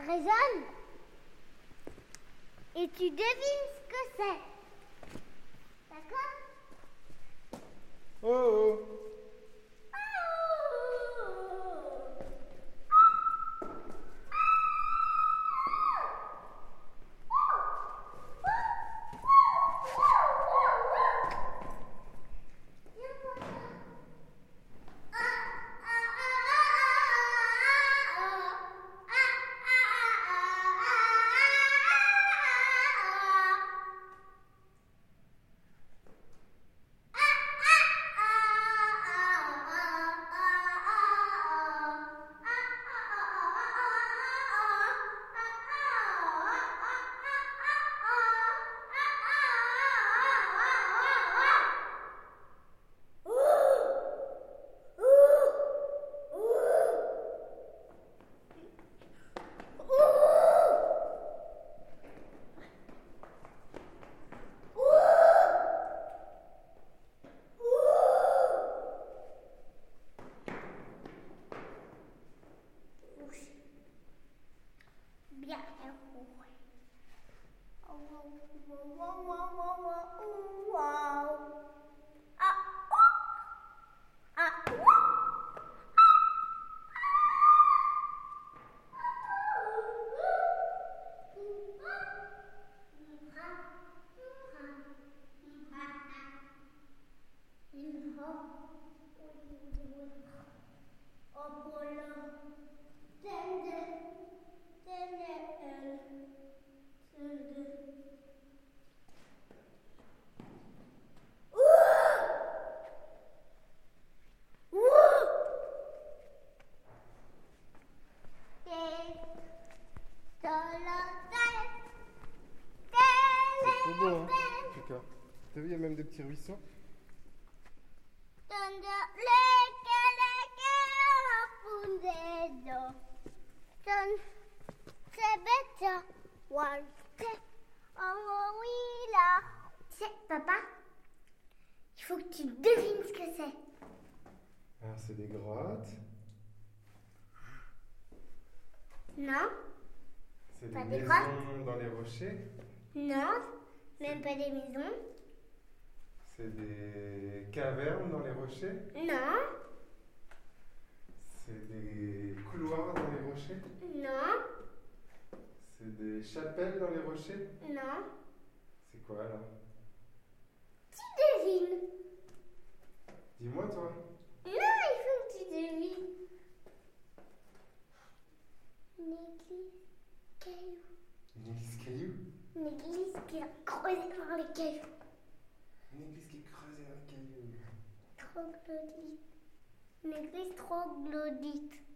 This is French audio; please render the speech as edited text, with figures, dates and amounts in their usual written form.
résonne. Et tu devines ce que c'est. D'accord? Oh oh. Bien. C'est trop beau, hein, en tout cas. T'as vu, il y a même des petits ruisseaux. Papa, il faut que tu devines ce que c'est. Alors, c'est des grottes. Non, C'est Pas des des maisons dans les rochers. non, même pas des maisons. C'est des cavernes dans les rochers. Non, C'est des couloirs dans les rochers. non, C'est des chapelles dans les rochers. non. C'est quoi alors? Tu devines. Dis-moi toi. Non, il faut que tu devines. Une église caillou. Une église caillou. Une église qui a creusé dans les cailloux. Une église qui est creusée dans le caillou. Troglodyte. Une église troglodyte.